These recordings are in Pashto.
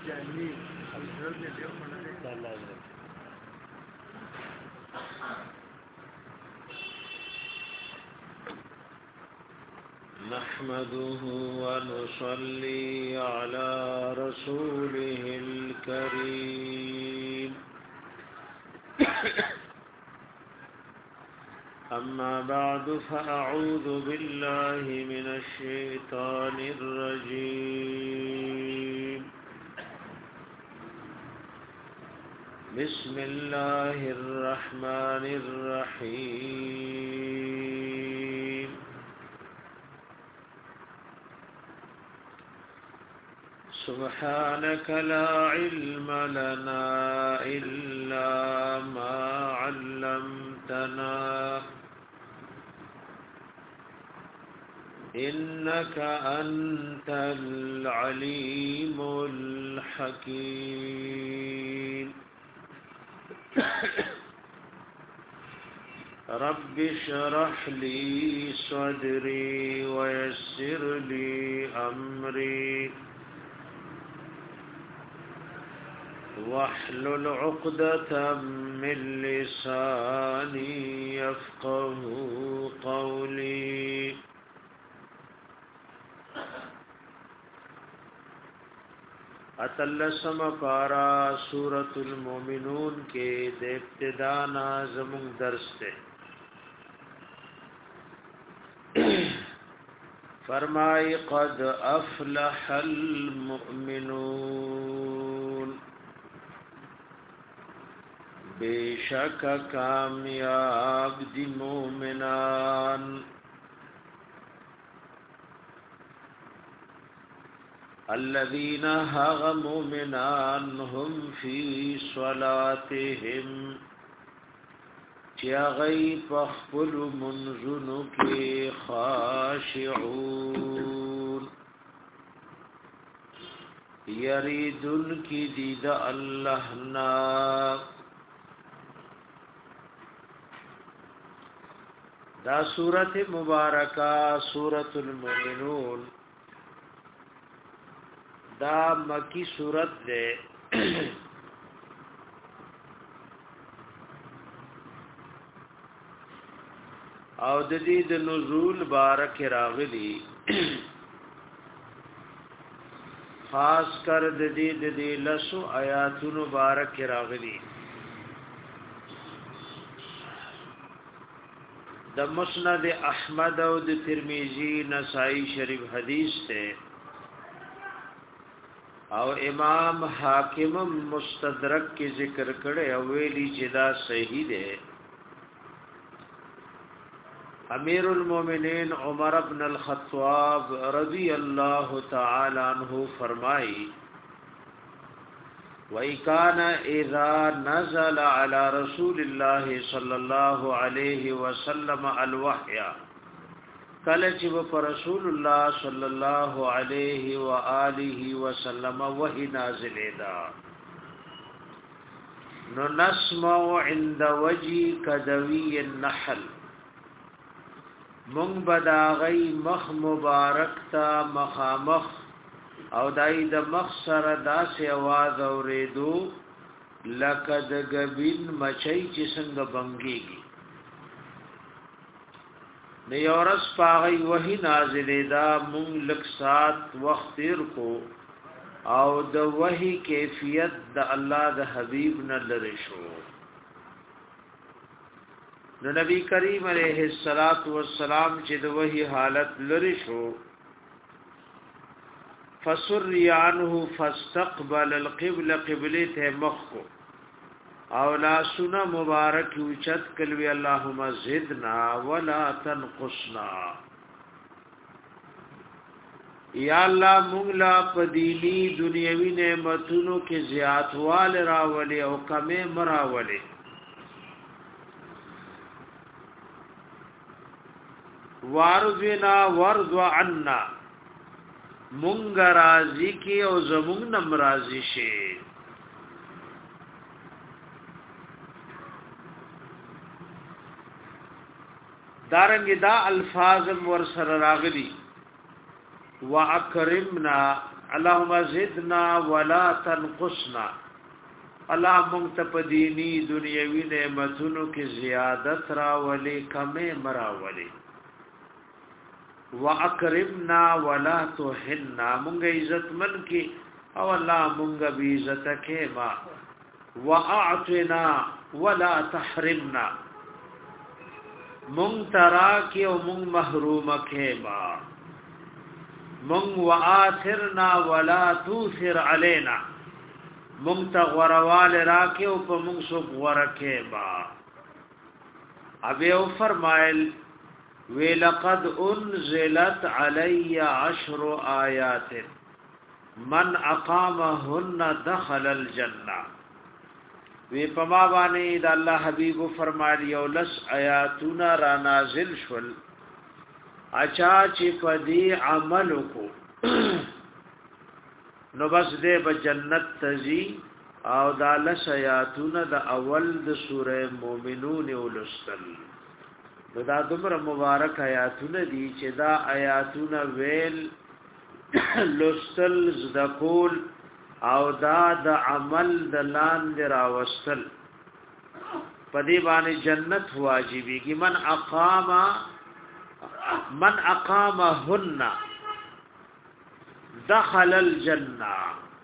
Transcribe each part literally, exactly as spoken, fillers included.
جاني الجرد دې ډېر مننه الله دې نحمده ونصلي على رسوله الكريم أما بعد فأعوذ بالله من الشيطان الرجيم بسم الله الرحمن الرحيم سبحانك لا علم لنا إلا ما علمتنا إنك أنت العليم الحكيم رب اشرح لي صدري ويسر لي أمري واحلل عقدة من لساني يفقه قولي اتلسم پارا سورة المؤمنون کے دے ابتدا نازمون درس تے فرمائی قد افلح المؤمنون بے شک کامیاب دی مومنان الذين هغ مؤمنان هم في صلاتهم چیا غی پخپل منزنو کی خاشعون یریدن کی دید اللہ نا دا سورت مبارکہ سورت المؤمنون دا مکی صورت دے او د دې د نزول بارک راغلی خاص کر د دې د دې لسو آیاتونو بارک راغلی د مسند احمد او د ترمذی نسائی شریف حدیث ته او امام حاکم مستدرک کی ذکر کړي او ویلي چې دا صحیح ده امیر المؤمنین عمر بن الخطاب رضی اللہ تعالی عنہ فرمائی وَإِكَانَ إِذَا نَزَلَ عَلَى رَسُولِ اللَّهِ صَلَّى اللَّهُ عَلَيْهِ وَسَلَّمَ الْوَحْيَ کله چې په رسول الله صلی الله علیه و آله وسلم وحی نازلې دا نو نسمع عند وجی کدوی النحل مونږ بداغی مخ مبارک تا مخامخ او دای د مخ سره داسې आवाज اورېدو لکه د غبین مچۍ چې څنګه بنګيږي د یورس پاغي وحی نازلې دا مونږ لک سات وخت تیر کو او د وحی کیفیت د الله د حبیب نه لری شو نو نبی کریم علیہ الصلات والسلام چې د وحی حالت لری شو فسر عنه فاستقبل القبلة قبلته مخ کو او لا سنا مبارک اوچت کلوی اللهم زدنا ولا تنقصنا یا الله مونږ لا پدینی دنیوي نعمتونو کې زیاتوال راولي او کمه مراولي وارضنا ورض عنا مونږ راضی کی او زمونږ نم راضی شي دارنګ دا الفاظ ور سره راغلي واکرمنا اللهم زدنا ولا تنقصنا الله مونږ ته په دینی دنیوي نعمتونو کې زیادت راولي کمې مراولي واکرمنا ولا تهنا مونږ عزت من کې او الله مونږ به عزت کې ما واعطنا ولا تحرمنا مونږ ترا کې او مونږ محروم کې ما مونږ واثرنا ولا توثر علينا مونږ ته غوروال راکې او په مونږ سو غورکه با ابي او فرمایل وی لقد انزلت علی عشر آیات من اقامهن دخل الجنه وی پما باندې د الله حبیب فرمایلی او لس آیاتنا را نازل شول اچا چې پدی عمل کو نو بس دې په جنت تزي او د لس آیاتونه د اول د سوره مومنون ولستل دا دومره مبارک آیاتونه دي چې دا آیاتونه ویل لستل ذکول او دا د عمل د لاندې راوستل پدی باندې جنت واجبي کی من اقام من اقامهن دخل الجنه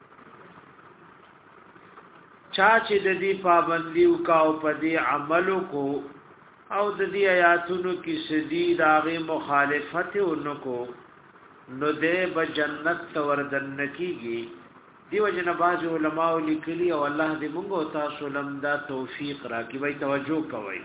چا چې د دې پابندي او په دې عملو کو او د دې آیاتونو کې شدید هغه مخالفت ونکو نو دې به جنت وردن کیږي دیو جن باز علماء لیکلي او الله دې موږ او تاسو لمدا توفیق راکړي وای توجه کوي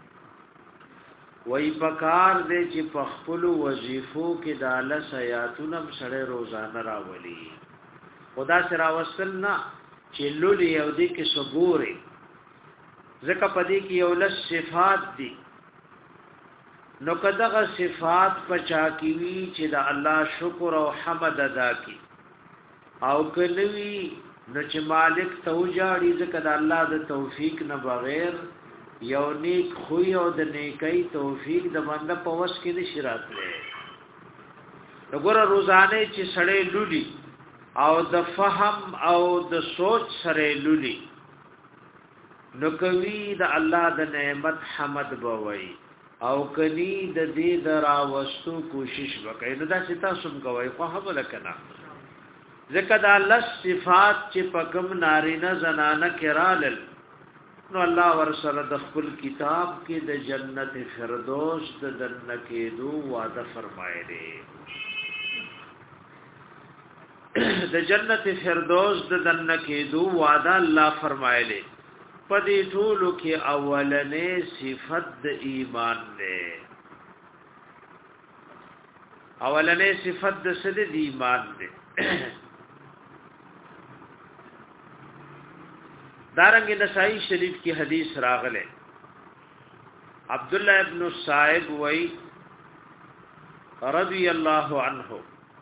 وای پکار دې چې په خپل وظیفو کې د الله سیاتونم سره روزانه راولي خدا سره وصل نه چې لولي او دې کې صبوري ځکه پدې کې یو لس صفات دي نو کداغه صفات پچا کیوي چې د الله شکر او حمد ادا کی او کلوی نو چې مالک توجاړي ځکه د الله د توفیق نه بغیر یو نیک خو یو د نیکي توفیق د بنده په وس کې نشي راتلی وګوره روزانه چې سړی لولي او د فهم او د سوچ سره لولي نو کوي د الله د نعمت حمد بوي او کني د دې دراوستو کوشش وکړي نو دا چې تاسو کوي خو هم لکنه ځکه دا لس صفات چې پکم نارینه زنانه کرالل نو الله ورسره د خپل کتاب کې د جنت فردوس د دنه کې دو وعده فرمایلی د جنت فردوس د دنه کې دو وعده الله فرمایلی پدې ټول کې اولنې صفت د ایمان ده اولنې صفت د سد د ایمان ده دارنګ نسائی شریف کی حدیث راغله عبد الله ابن صائب وای رضی الله عنه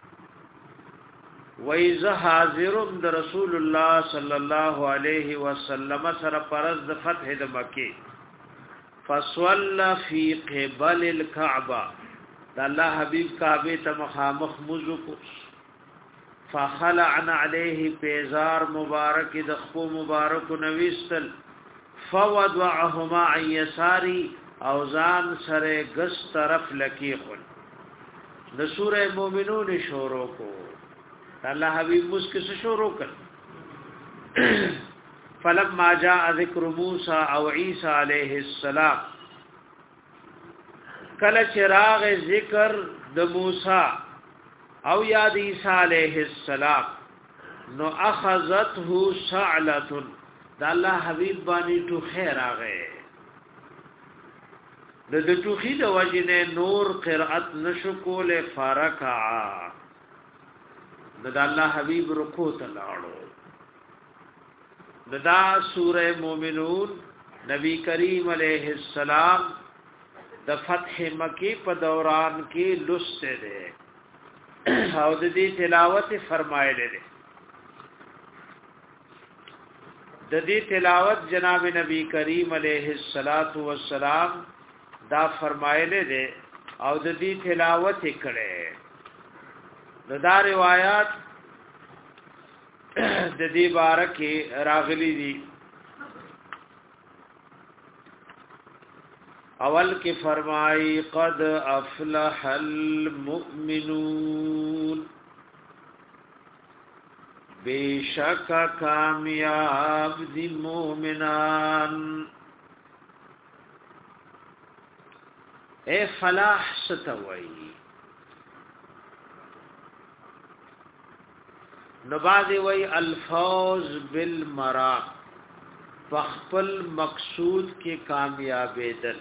وای ز حاضرم د رسول الله صلی الله علیه وسلم سره پرز د فتح د مکه فصلى فی قبل الكعبه د الله حبیب کعبه ته مخامخ مزو کو فخلعنا عليه پیزار مبارک د خو مبارک نوستل فوضعهما عن يساري اوزان سره غس طرف لکی خل د سوره مومنون شروع کو الله حبیب مسکه شروع کړ فلما جاء ذکر موسی او عیسی علیه السلام کله چراغ ذکر د موسی او یاد عیسی علیہ السلام نو اخذته شعلۃ د الله حبیب باندې تو خیر اغه د د توخی د وجنه نور قرأت نشو کول فرکع د الله حبیب رکوع ته لاړو دا سوره مومنون نبی کریم علیہ السلام د فتح مکی په دوران کې لسته ده او د دې تلاوت فرمایله ده د دې تلاوت جناب نبی کریم علیہ الصلات والسلام دا فرمایله ده او د دې تلاوت کړي نو دا روایت د دې بارکه راغلي دي. اول کې فرمایي قد افلح المؤمنون بیشک کامیاب دی مومنان. اے فلاح ستوي نبادی وی الفوز بالمرام فخپل مقصود کې کامیابی دل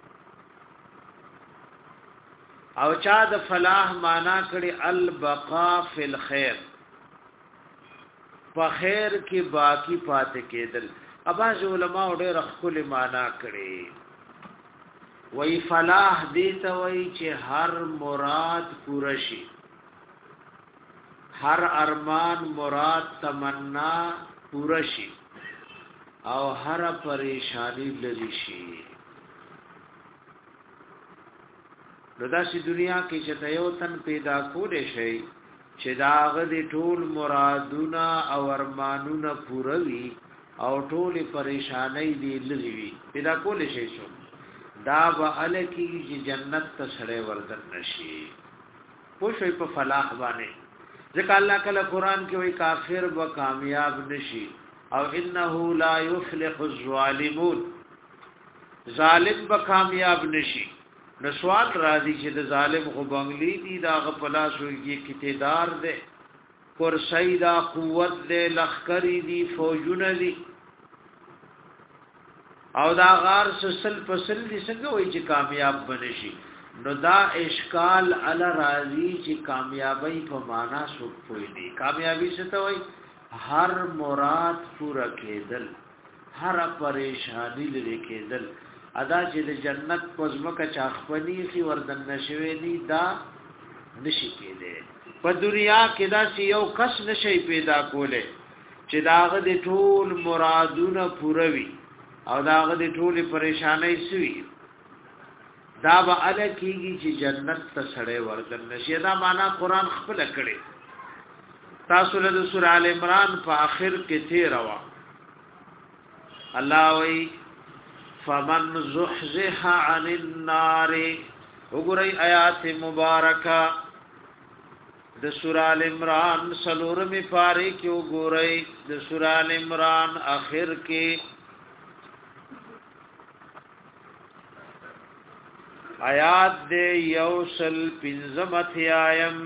او چا د فلاح معنا کړي البقاء فی الخير په خیر کې باقی پاتې کېدل. اباظ علماء ډېر خپل معنا کړي وی فلاح دې ته وی چې هر مراد پوره شي هر ارمان مراد تمنا پوره شي او هر پریشانی لری شي. نو داسې دنیا کې چې یو تن پیدا کولې شي چې داغه د ټول مرادونه او ارمانونه پوره وي او ټول پریشانی دی لری وي پیدا کولې شي شو دا به الکی چې جنت ته سره وردن نشي. پوښي په فلاح باندې ځکه الله کله قران کې وایي کافر به کامیاب نشي او انه لا يفلح الظالمون ظالم به کامیاب نشي. نو سوال راځي چې د ظالم خو بنگلی دي دا غپلاسو کې کتیدار ده کرسی دا قوت ده لخکری دي فوجونه دي او دا غار سسل پسل دي څنګه وایي چې کامیاب بنشي. نو دا اشکال علی راضی چې کامیابی په معنا سو کوي دي. کامیابی څه ته وایي هر مراد پورا کېدل هر پریشانی لري کېدل. ادا چې د جنت پزمکه چاخپنی کی وردن نشوي دي دا نشي کېده. په دنیا کې دا چې یو کس نشي پیدا کوله چې داغه د ټول مرادونه پوره وي او داغه د ټول پریشانای سوي دا به ال کېږي چې جنت ته سړې وردن نشي. دا معنا قران خپل کړي. تاسو له سورہ ال عمران په اخر کې تیر وا الله وی فمن زحزح عن النار وګورئ آیات مبارکه د سورہ ال عمران سلورمې پاره کې وګورئ د سورہ ال عمران اخر کې آیات دې یوسل پنځمت آیم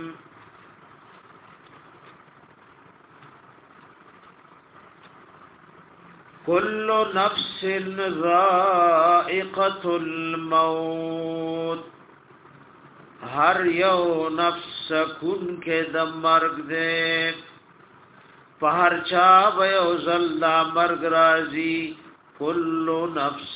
کل نفس ذائقة الموت ہر یو نفس کن کے د مرگ دے پہر چا بیو زلدا مرگ رازی کل نفس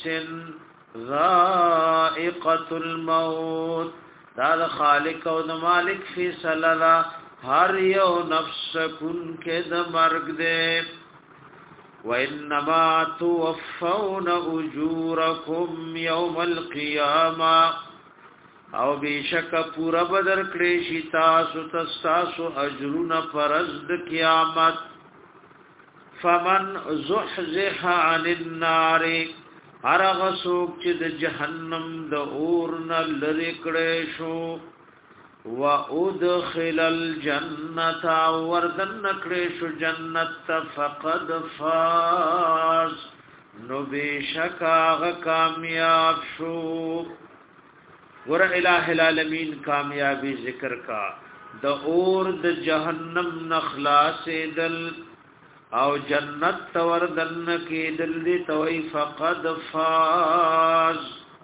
ذائقة الموت دا دا خالق و دا مالک فی صلالہ ہر یو نفس کن کے د مرگ دے وَإِنَّمَا تُوَفَّوْنَ أُجُورَكُمْ يَوْمَ الْقِيَامَةِ او بیشک پورا بدر کړي شي تاسو تاسو اجرونه پرز د قیامت. فمن زحزح عن النار هرغه څوک چې د جهنم د اور نه لری کړي شو وَأُدْخِلَ الْجَنَّةَ وَرْدَنَّ كْرِشُ جَنَّةَ فَقَدْ فَازَ نو بیشک آغا کامیاب شو. ور الہ العالمین کامیابی ذکر کا د اور د جہنم نخلاص دل او جنت توردن کی دل دی توئی فقد فاز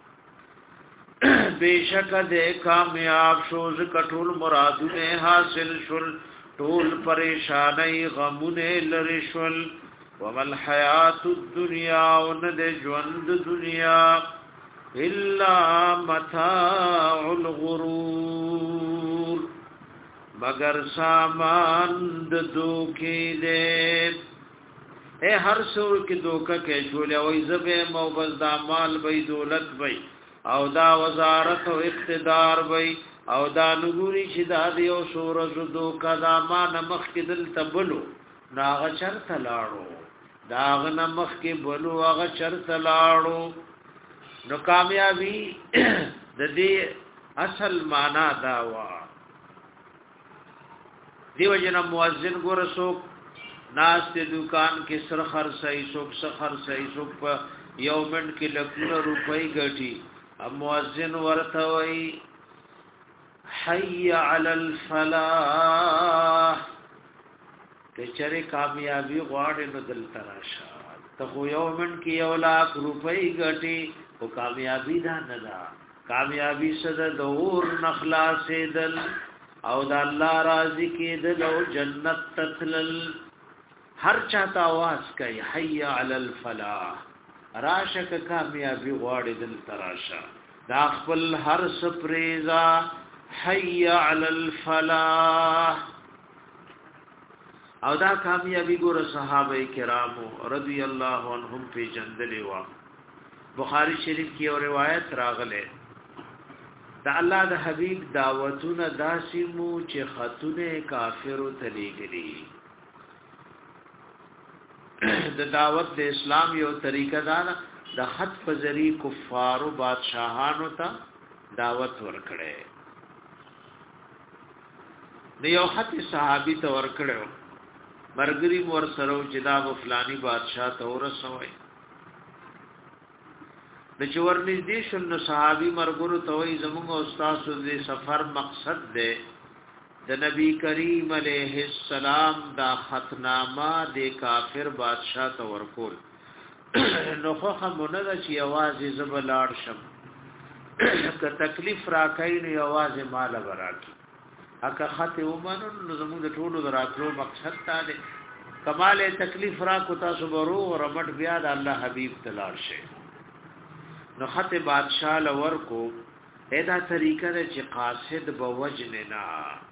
بیشک دے کامیاب شوز کټول مرادونه حاصل شل ټول پریشانی غمونه لری شل ومل حیات الدنیا ون د ژوند دنیا الا متاع الغرور مگر سامان د دوکې دې اے هر څور کې دوکه کې جوړه وای زبې مو بس د مال به دولت وای او دا وزارت او اقتدار وای او دا نګوري چې دا دیو سورز دو کدا ما نمخ کې دل تبلو ناغه چرته لاړو داغ نمخ کې بلو هغه چرته لاړو نو کامیابی د دې اصل معنا دا وا دیو جن مؤذن ګور سو ناس ته دکان کې سر خرڅای سو سخر سای سو په یو منټ کې لکونه روپۍ ګټي ا مؤذن ورته وای حي على الفلاح کچره کامیابی غواړي نو دل تراشه ته خو یو منټ کې یو لاک روپۍ ګټي او کامیابی دا نه ده کامیابی سره د اور نخلاص دل او د الله راضي کېدل او جنت تتلل هر چاته आवाज کوي حي على الفلاح راشه کامیابی غواړي دل تراشه دا خپل هر سپریزا حي على الفلاح او دا کامیابی ګور صحابه کرامو رضی الله عنهم په جندلې وا بخاری شریف کی او روایت راغله دا الله د حبیب دعوتونه داسمو چې خطونه کافرو تلیګلی د دعوت د اسلام یو طریقه دا د خط په ذریعہ کفارو بادشاہانو ته دعوت ورکړي د یو خط صحابي ته ورکړو مرګري مور سره چې دا فلانی بادشاہ ته ورسوي د چور نږدې شنو صحابي مرګرو ته وي زموږ استاد دې سفر مقصد ده د نبی کریم علیه السلام دا خطنامه د کافر بادشاہ ته ورکول نو خو همونه چې आवाज زبلاړ شم که تکلیف راکای نو आवाज مال براکی اکه خطه ومنو نو زموږ د ټولو دراتلو مقصد تا ده کمال تکلیف را کو تاسو برو رمټ بیا د الله حبیب تلار شه نو خطه بادشاہ لور کو ادا طریقه ده چې قاصد بوجن نه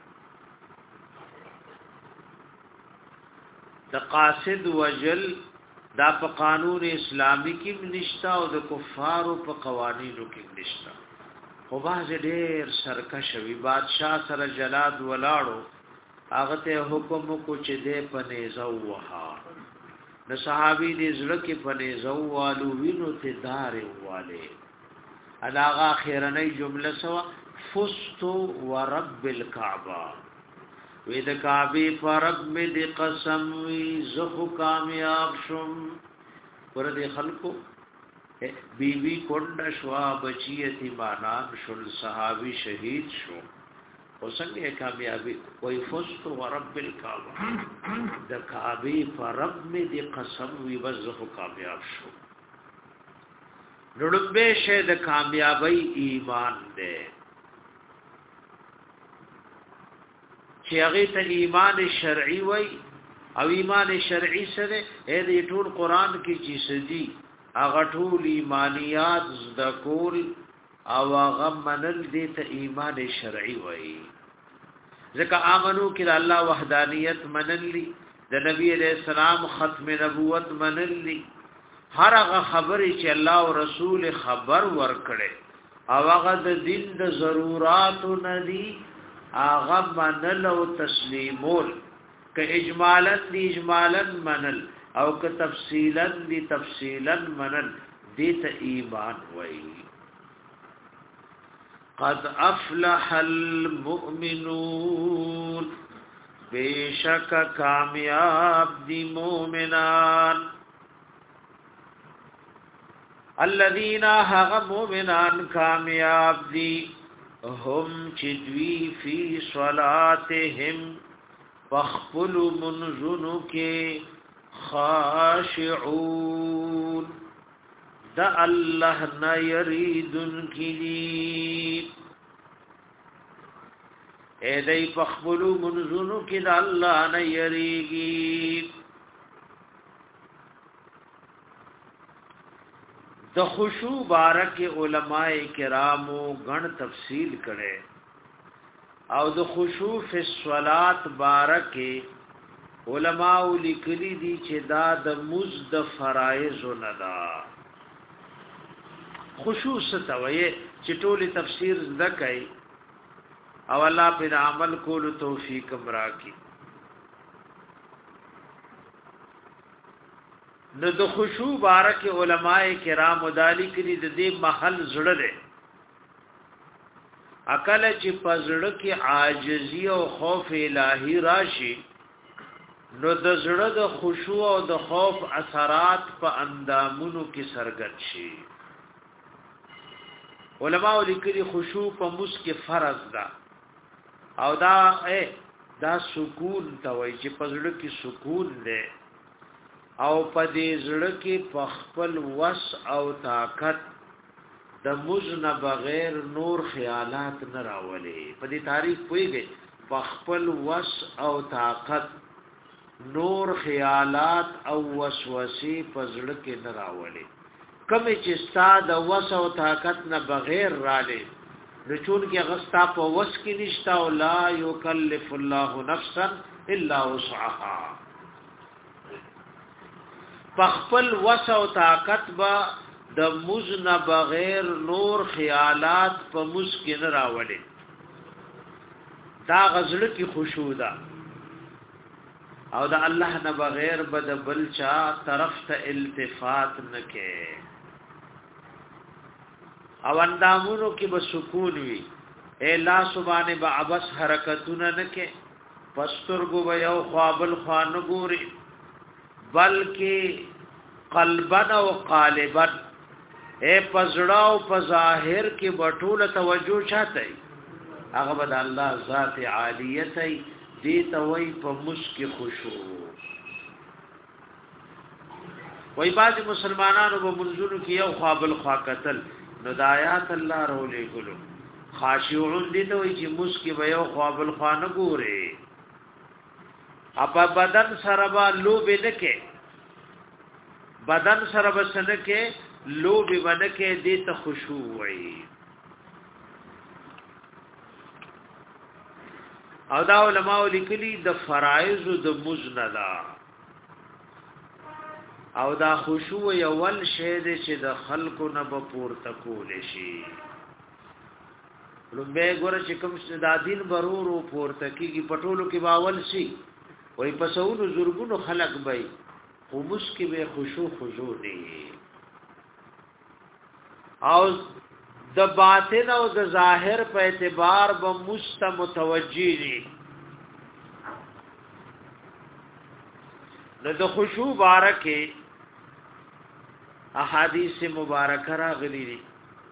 د قاصد وجل دا په قانون اسلامی کې نشتا او د کفارو په قوانینو کې نشتا خو باز ډېر سرکش وی بادشاہ سره جلاد ولاړو هغه ته حکم کو چې دې پنه زوها د صحابي دې زړه کې پنه زوالو وینو ته دار واله الاغه اخرنۍ جمله سوا فست ورب الكعبه وې د کعبه فرب می د قسم وی زخو کامیاب شم پر دې خلکو بی بی کونډ شوا بچی یتیمانان شل صحابي شهید شو او څنګه کامیابی وې فست ورب الكعبه د کعبه فرب می د قسم وی زخو کامیاب شو نړبه شه د کامیابی ایمان ده چې هغه ته ایمان شرعي وای او ایمان شرعي سره دې ټول قران کې چې سدي هغه ټول ایمانيات ذکر او هغه منل دې ته ایمان شرعي وای ځکه امنو کې الله وحدانيت منلي د نبی عليه السلام ختم نبوت منلي هر هغه خبرې چې الله او رسول خبر ورکړي او هغه د دین د ضرورت ندي آغا منل او تسلیمول که اجمالا دی اجمالا منل او که تفصیلا دی تفصیلا منل دیت ایمان وی قد افلح المؤمنون بیشک کامیاب دی مومنان الذین هغ مومنان کامیاب دی هم چدوی فی صلاتهم فخپل منزنو کے خاشعون دا اللہ نا یریدن کلی اے دی فخپل منزنو کے دا اللہ نا یریگی د خشوع بارک علماء کرامو غن تفصیل کړي او د خشوع فی الصلات بارک علماء لیکلي دي چې دا د مزد فرایض نه دا خشوع ستوي چې ټول تفسیر زده کوي او الله په عمل کولو توفیق امراکی. نو د خشوع بارک علماء کرام دالی کړي د دې محل زړه ده. عقل چې پزړه کې عاجزی او خوف الهی راشي نو د زړه د خشوع او د خوف اثرات په اندامونو کې سرګت شي. علماء لیکلي خشوع په مس کې فرض ده او دا اے دا سکون ته وایي چې پزړه کې سکون ده او په دې زړه کې په خپل وس او طاقت د مزن بغیر نور خیالات نه راولي. په دې تعریف پويږي په خپل وس او طاقت نور خیالات او وسوسې په زړه کې نه راولي. کمه چې ستاد وس او طاقت نه بغیر رااله نو چون کې غستا په وس کې نشتا او لا یکلف الله نفسا الا وسعها. پخپل وس او طاقت با د مزن بغیر نور خیالات په مسکن راولي. دا غزل کی خشوع ده او دا الله نه بغیر بد بلچا طرف ته التفات نکې او اندامونو کې به سکون وي. اے لا سبحانه با عبس حرکتونه نکې پسترګو به یو خوابل خوان ګوري بلکې قلبا او قالبا اے پزړه او په ظاهر کې بټوله توجه چاته هغه بد الله ذات عالیت دی ته وای په مسک خشوع. وای باز مسلمانانو په منځونو کې یو خوابل خوا قتل نو د آیات الله رولې ګلو خاشعون دي ته وای چې مسک به یو خوابل خوا نه ګوري اپا بدن سره با لوب نکې بدن سره بسنه کې لوب ونکې دې ته خشوع وای. او دا علماء لیکلي د فرایض د مزندا او دا خشوع یول شی دې چې د خلقو نه به پورته کول شي. لومبه ګور چې کوم د دین برورو پورته کیږي پټولو کې باول شي وای په سونو زورګونو خلق بای خو مسکی به خشوع خضوع دي او د باطن او د ظاهر په اعتبار به مستمتوجی دي. نو د خشوع بارکه احادیث مبارکه راغلي دي.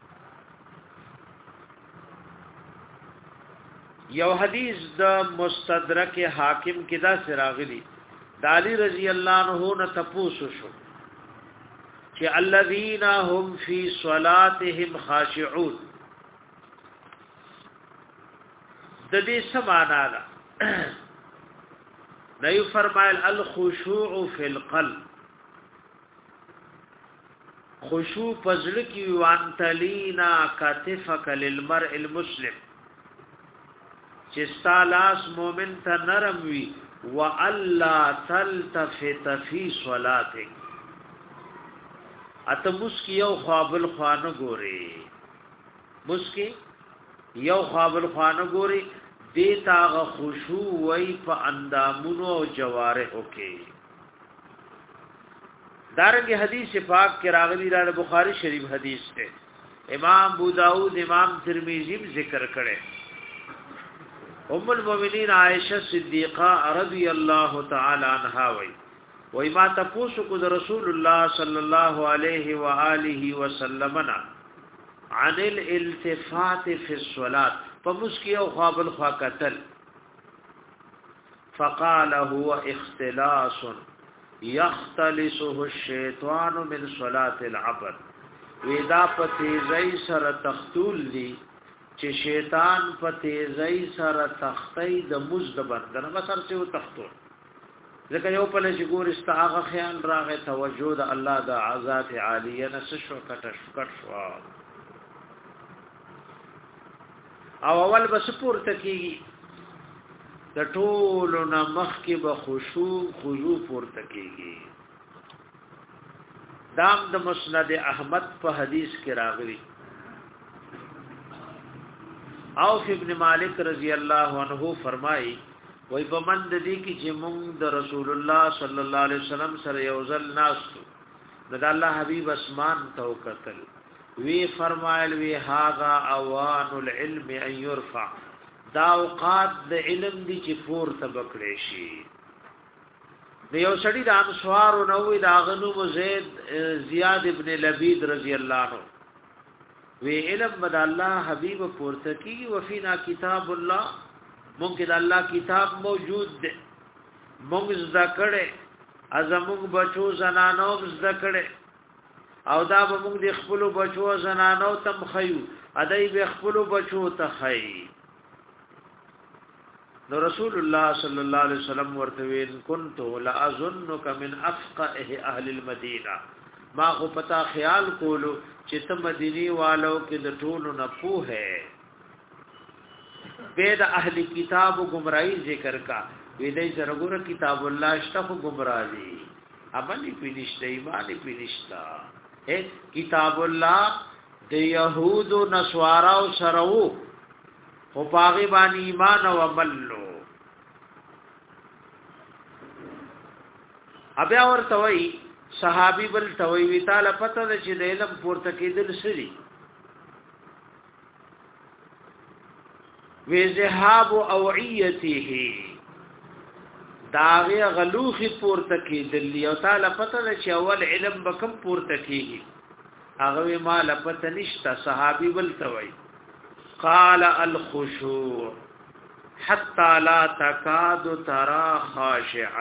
یو حدیث د مستدرک حاکم کې دا سراغلی د علی رضی الله عنه نه تپوسو شو چې الذين هم فی صلاتهم خاشعون د دې سمانا ده نه یو فرمایل الخشوع فی القلب خشوع پزړ کې وانتلینا کتفک للمرء المسلم چې ستالاس مومن ته نرم وي والا تلتفت فی صلاتک اته مسکی یو خوابل خوانه ګوري مسکی یو خوابل خوانه ګوري دیتا غ خشوع وای په اندامونو او جوارحو کې. دارنګه حدیث پاک کې راغلی را بخاری شریف حدیث ته امام ابو داود امام ترمذی ذکر کړي. ام المؤمنین عائشہ صدیقہ رضی اللہ تعالی عنہا وی وی ما تپوسو کو رسول اللہ صلی اللہ علیہ وآلہ وسلم عن الالتفات فی الصلاة فمسکی او خواب الخواقتل فقال هو اختلاس يختلسه الشیطان من صلاة العبد ویدا پتیزی سر تختول دی چې شیطان په تیزی سره تختی د مزد بندنه مسر چې و تختو ځکه یو په لږ ګور استاغه خیال راغی توجه د الله د ذات عالیه نس شو کټ شو کټ شو او اول بس پورته کیږي د ټولو نه مخکې به خشوع خضوع پورته کیږي. دام د مسند احمد په حدیث کې راغلی عوف ابن مالک رضی الله عنه فرمای وای په من د دې کې چې موږ د رسول الله صلی الله علیه وسلم سره یو ځل ناستو د الله حبیب اسمان تو قتل وی فرمایل وی هاذا اوان العلم ان يرفع دا اوقات د علم دي چې پور تبکړې شي د یو سړي د انصار او نو د اغنو زید زیاد ابن لبید رضی الله عنه وی علم بد الله حبیب پورته کی وفینا کتاب الله مونږ د الله کتاب موجود دی مونږ ذکرې ازموږ بچو زنانو ذکرې او دا به مونږ د خپل بچو زنانو تم خيو ادای به خپل بچو ته خي نو رسول الله صلی الله علیه وسلم ورته وین كنت لا اظنك من افقه اهل المدینه ما خو پتا خیال کولو چې ته مدینی والو کې د ټولو نه پوهه بيد اهل کتاب گمراهی ذکر کا وی دای سره ګور کتاب الله شتف گمراهی امنی پینشته ایمانی پینشتا اے کتاب الله د يهود او نصارا او سرو او باغی باندې ایمان او عمل لو ابیا ورته وی صحابي بل توي وی تعالی پته ده چې د علم پورته کېدل سړي وی ذهاب اوعیته داغه غلوخي پورته کېدل یو تعالی پته ده چې اول علم بکم پورته کېږي هغه ما لپته نشته صحابي بل توي قال الخشوع حتى لا تكاد ترى خاشعا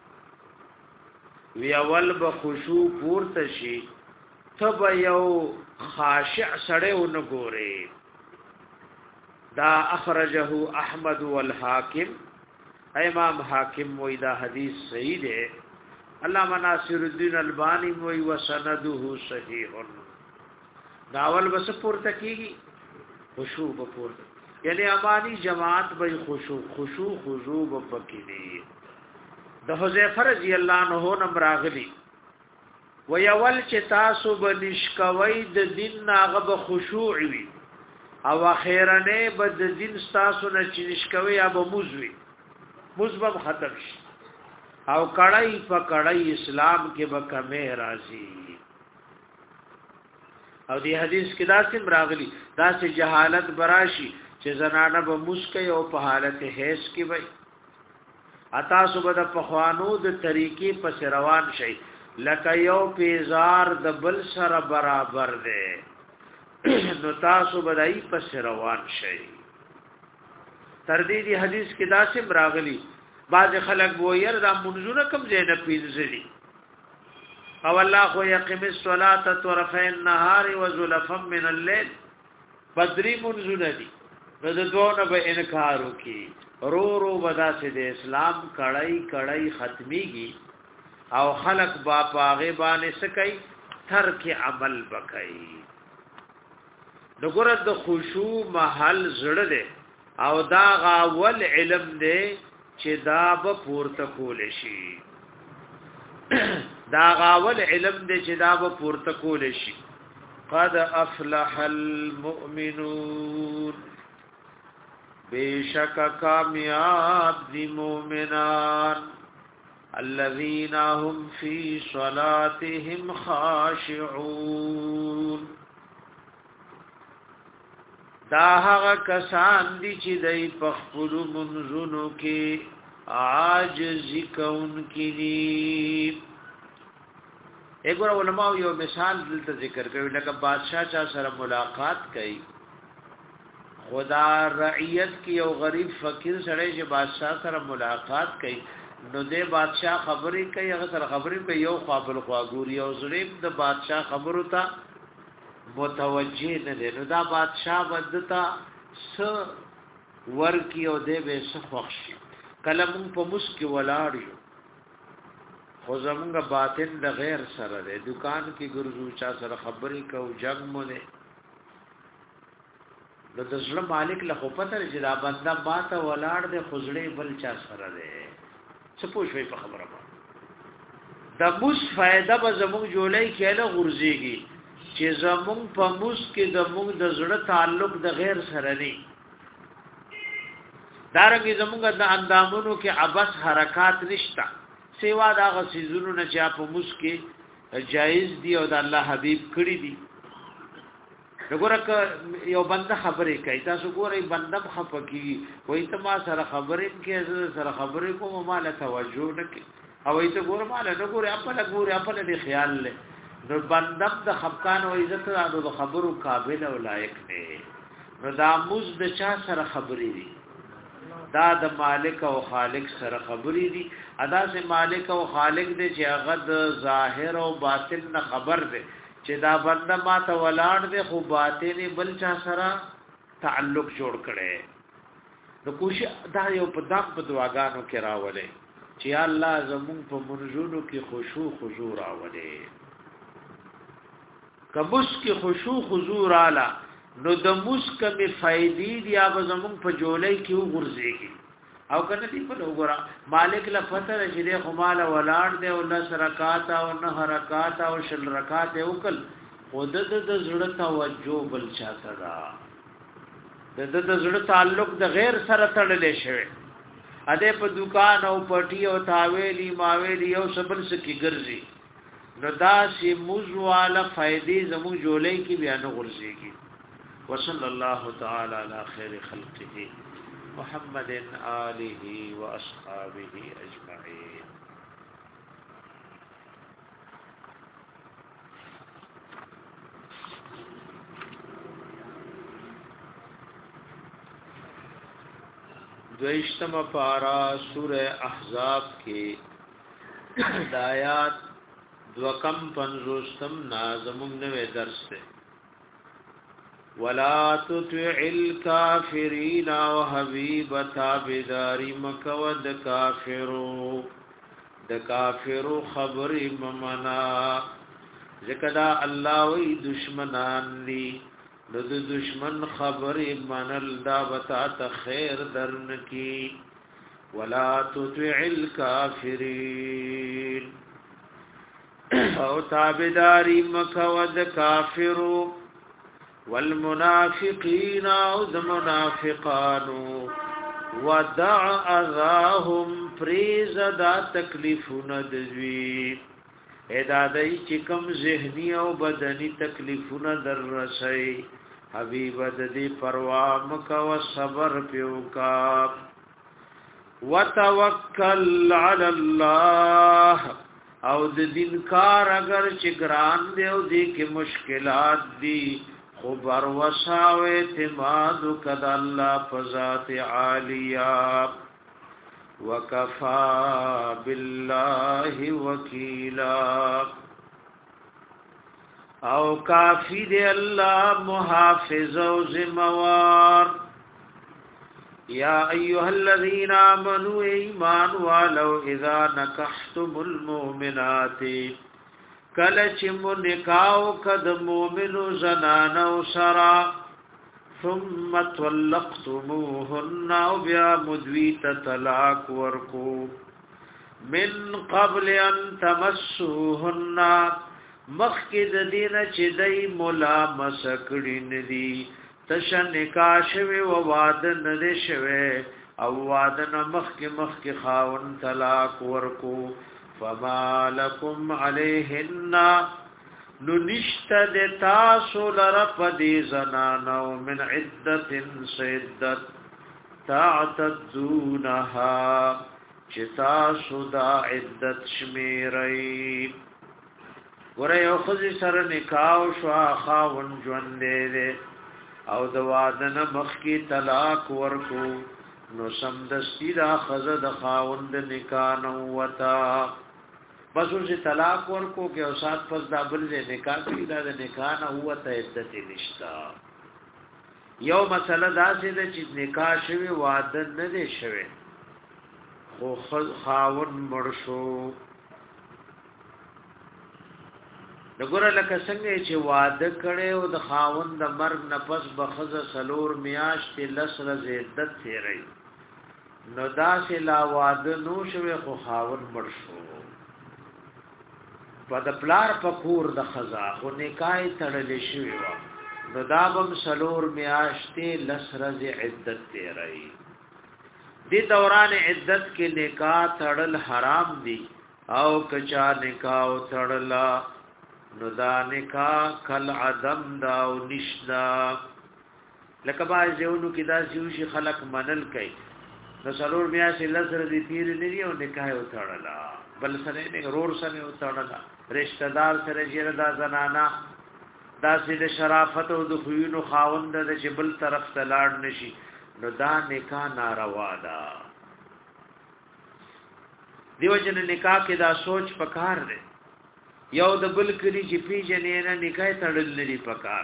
وی اول بخشوع پورته شي تب یو خاشع سړی ونګوري دا اخرجه احمد والحاکم امام حاکم وی دا حدیث صحیح ہے علامہ ناصر الدین البانی وی وسنده صحیح دا اول بس پورته کیږي خشوع بپورته یعنی امانی جماعت به خشوع خشوع خضوع بپکینی د حذیفه رضی الله عنه نم راغلی و یول چې تاسو بنشکوي د دین ناغه به خشوع وي او اخیرنه به د دین تاسو نه چې نشکوي یا به موزوي مزبم ختم شي او کړای په کړای اسلام کې به کمه راځي او دی حدیث کې دا سم راغلی دا سه جهالت براشي چې زنانه به مسکه او په حالت هیڅ کې وي اتا صبح د پخوانو د طریقې پس روان شي لکه یو پیزار د بل سره برابر دی نو تاسو بدای پس روان شي تر دې دی حدیث کې دا سم راغلی بعض خلک وویر دا منځونه کم ځای نه پیځلي او الله خو یقیم الصلاة طرفي النهار وزلفا من الليل بدري منځونه دي نو د دوه به انکار وکي رو رو بدا سے د اسلام کړای کړای ختميږي او خلق با پاغه باندې سکي ترک عمل بکای دغه د خشوع محل زړه ده او دا غاول علم ده چې دا به پورته کول شي دا غاول علم ده چې دا به پورته کول شي قد افلح المؤمنون بیشک کامیاب دی مومنان الذین هم فی صلاتهم خاشعون دا هغه کسان دي چې دای په خپل منځونو کې عاجز کونکي دي وګوره علماء یو مثال دلته ذکر کوي لکه بادشاہ چا سره ملاقات کوي خدا رعیت کی او غریب فقیر سره چې بادشاہ سره ملاقات کوي نو دې بادشاہ خبرې کوي هغه سره خبرې کوي یو قابل خواګوري او زریم د بادشاہ خبرو ته متوجه نه دي نو دا بادشاہ بدتا س ورکی او دې به س خوښي کلم په مسکی ولاړیو خو زمونږ باطن د غیر سره ده دکان کې ګرځو چا سره خبرې کو جنگ مونږ نو د زړه مالک له خو پته چې دا بنده ماته ولاړ دی خزړې بل چا سره دی څه پوښوي په خبره باندې د موس فائدہ به زموږ جوړای کېله غورځيږي چې زموږ په موس کې زموږ د زړه تعلق د غیر سره نه دارنګه زمونږ د اندامونو کې عبس حرکات نشتا سیوا دا غسیزونو نه چا په مسکه جایز دی او د الله حبیب کړی دی وګوره یو بنده خبرې کوي تاسو ګورئ بنده خپکی وای ته ما سره خبرې کې سره خبرې کوم ما له توجه نکي او ایته ګور ما له ګورې خپل ګورې خپل دې خیال له نو بنده د خفقان او عزت د خبرو قابل او لایق دی نو دا موږ د چا سره خبرې دي دا د مالک او خالق سره خبرې دي ادا سے مالک او خالق دې چې هغه د ظاهر او باطن نه خبر دی چې دا بنده ما ته ولاړ دی خو باطن بل چا سره تعلق جوړ کړي نو کوشش دا یو په دغه په دعاګانو کې راولې چې الله زمون په منځونو کې خشوع خضوع راولې کبوس کې خشوع خضوع رااله نو د مسکمه فائدې دی یا زمون په جولای کې وګرځيږي او کنه دی په وګرا مالک له فتر چې د خمال ولاړ دی او لس رکعات او نه حرکات او شل رکعات وکل خود د زړه توجه بل چاته دا د د زړه تعلق د غیر سره تړلې شوی اده په دکان او پټي او تاویلی ماویلی او سبل سکی ګرځي نو دا سی موزواله فائدې زمو جولای کې بیان ورسیږي وصلی الله تعالی علی خیر خلقه محمد آله واصحابه اجمعین دویشتم پارا سورہ احزاب کے دایات دوکم پنزوستم نازمون نوے درس تے ولا تطع الكافرين وحبيب تابداري مکود کافرو د کافرو خبر ممنا ذکدا الله وی دشمنان دی د دشمن خبر منل دا وتا ته خیر درن کی ولا تطع الكافرين او تابداري مکود کافرو والمنافقين او المنافقانو ودع اذاهم پریزدا تکلیفونه دوی ادا دای چې کوم ذهنی او بدنی تکلیفونه در رسي حبیب د دې پروا مکو صبر پیوکا وتوکل علی الله او د دین کار اگر چې ګران دی او دې کې مشکلات دي خبر وساو اعتماد کد الله فذات عالیہ وکفا بالله وکیلا او کافی دی الله محافظ او ذمہوار یا ایها الذین آمنوا ایمان والو اذا نکحتم المؤمنات کله چې مو نکاو کد مؤمنو زنانو سرا ثم طلقتموهن او بیا مدویت طلاق ورکو من قبل ان تمسوهن مخکد دین چې دای ملامس کړي ندي تشن نکاح شوی و وعده نه شوی او وعده نه مخک مخک خاون طلاق ورکو فما لكم عليهن ننشتد تاسو لرپ دی زنانو من عدت سیدت تعتدونها چتاسو دا عدت شمیرئی ورے او خزی سر نکاو شوا خاون جوندے دے او دوادن مخی طلاق ورکو نو سمدستی دا خزد خاون دا نکانو وطا بس اسے طلاق ورکو کہ او سات پس دا بلزے نکاح کی دا دا نکاح نہ ہوا تا عدت نشتا یو مسئلہ دا سی دا چیز نکاح شوی وعدن ندے شوی خو خاون مرشو دګوره لکه څنګه چې وعده کړي او د خاون د مرګ نه پس بخزه سلور میاشتې لسره عدت تیری نو دا سه لا وعده نو شوی خو خاون مرشو په د پلار په کور د خزا خو نکای تړلې شوی و نو دا بم سلور میاشتې لسره عدت تیری دی دوران عدت کې نکاح تړل حرام دي او کچا نکاح تړل نو دا نکاح کل عدم دا او نشدا لکه باز دیونو کې دا شي خلق منل کوي نو سرور بیا چې لزر دي تیر نه دی او نکاح تړل بل سره نه رور سره تړل رشتہ دار سره جره دا زنانا دا سید شرافت او د خوینو خاوند د جبل طرف ته لاړ نشي نو دا نکاح ناروا ده دیو جن نکاح کې دا سوچ پکار دی یو د بل کلی چې پیجنې نه نکاح تړل لري پکار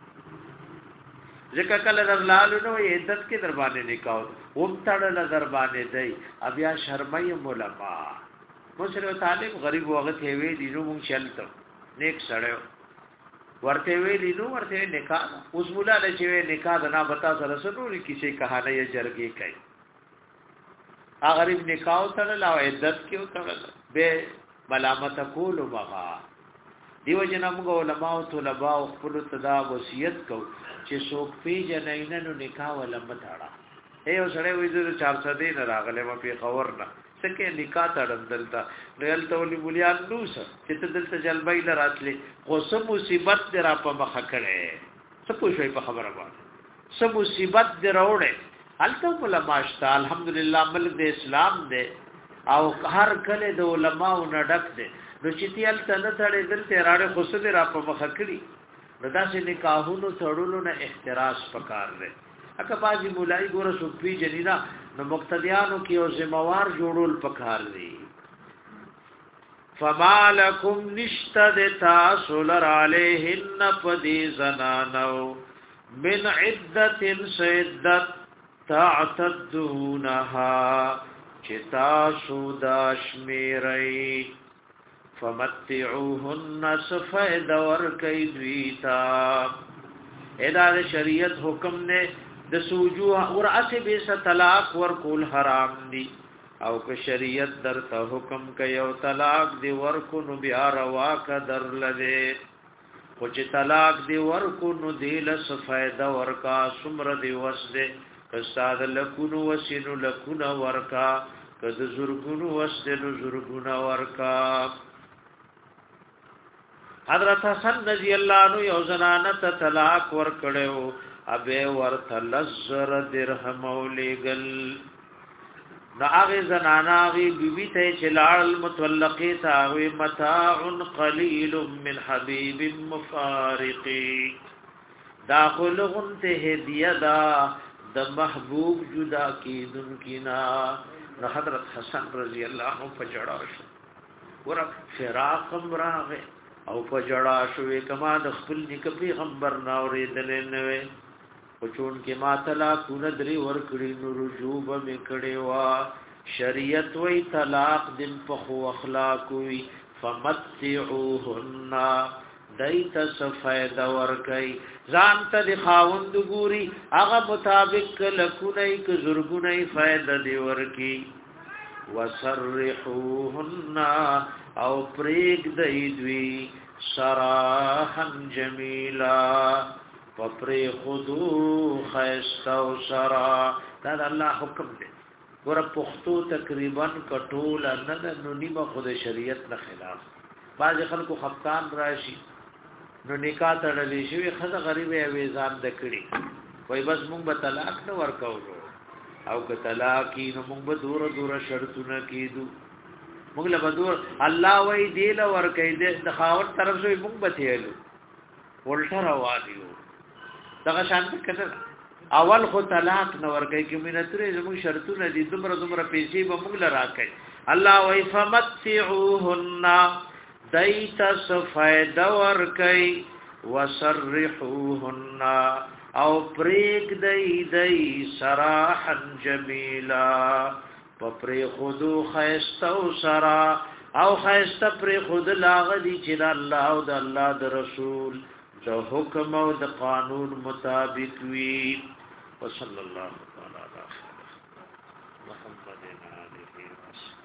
ځکه کله درلالو نو عدت کې در باندې نکاح وم تړل در باندې دی بیا شرمای علماء مو سره طالب غریب وخت وی دي نو مونږ چلته نیک سره ورته وی دي نو ورته نکاح اوس مولا له چې نکاح نه بتا سره سنوري کیسه کہانی یې جرګي کوي ا غریب نکاح تړل او عدت کې تړل به ملامت کول وغا دیو جن موږ علماء او طلباء خپل تدا وصیت کو چې څوک پیژنې نه نو نکاح ولا متاړه اے اوسړې وې د چار سو دین راغله مې په خبر نه سکه نکاح تړل دلته ریل تولی بولیان نوس چې ته دلته جلبای لراتلې خو سم مصیبت درا په مخ کړه څه پوښوي په خبره باندې سم مصیبت دروړې الته علماء شته الحمدلله ملک د اسلام دې او هر کله د علماء نه ډک دې نو چې تیل تنه تړې دلته راړې خو سم را په مخ کړي ردا سے نکاحونو تړلو نه احتراز پکار دی اکه بازي مولای ګور سپی جنینا نو مقتدیانو کې او ذمہوار جوړول پکار دی فمالکم نشتد تاسولر علیهن پدی زنانو من عدت سیدت تعتدونها چتا سوداشمیری فمتعوهن سفید ورکی دویتا ادا شریعت حکم نے د سوجو اور اسه به طلاق ور کول حرام دي او که شریعت در ته حکم کوي او طلاق دی ور کو نو بیا روا کا در لده خو چې طلاق دی ور کو نو دی لس فائدہ ورکا سمر دی وسده استاد لکونو وسینو لکونو ورکا کذ زرګونو وسده زرګونو ورکا حضرت حسن رضی اللہ عنہ یو زنانت طلاق ور کړو ابه ورث لزر درهم ولګل نو هغه زنانا غي بیبي ته چلال متولقي تاوي متاع قليل من حبيب مفارقي داخلهم ته هديه دا د محبوب جدا کیدن کینا نو حضرت حسن رضی اللہ عنہ فجړا شو ور فراق راغه او فجړا شوې کما د خپل نک پیغمبر ناورېدل نه وي او چون کې ما طلاق ندري ور کړی نو رجوب می کړي وا شریعت وی طلاق دن په خو اخلاق وی فمتعوهن دایت صفید ور کوي ځان ته د خاوند ګوري هغه مطابق لکونای ک زرګونای فائدہ دی ورکی وسرحوهن او پریگ دیدوی سراحن جمیلا پپری خودو خیستو سرا دا دا اللہ حکم دے گورا پختو تقریبا کٹول اندن نو نیمه خود شریعت نه خلاف بعض خلکو خفتان راشي نو نکاح تړلې شوی خزه غریب اویزان دکړي وای بس مونږ به طلاق نه ورکاو او که طلاق نو مونږ به دور دور شرطونه کیدو مونږ له بدور الله وای دی له ور کوي د خاوت طرف شوی مونږ به تیلو ولټه راوادیو دغه شانت کړه اول خو طلاق نه ور کوي کې مینتره زموږ شرطونه دي دومره دومره پیسې به مونږ له راکړي الله وای فمتعوهن دایت صفید ور کوي وسرحوهن او پریک دای دای سراحا جمیلا پپری خودو خیستو سرا او خیست پری خود لاغدی چې د الله او د الله د رسول د حکم او د قانون مطابق وی وصلی الله تعالی علی محمد و علیه وسلم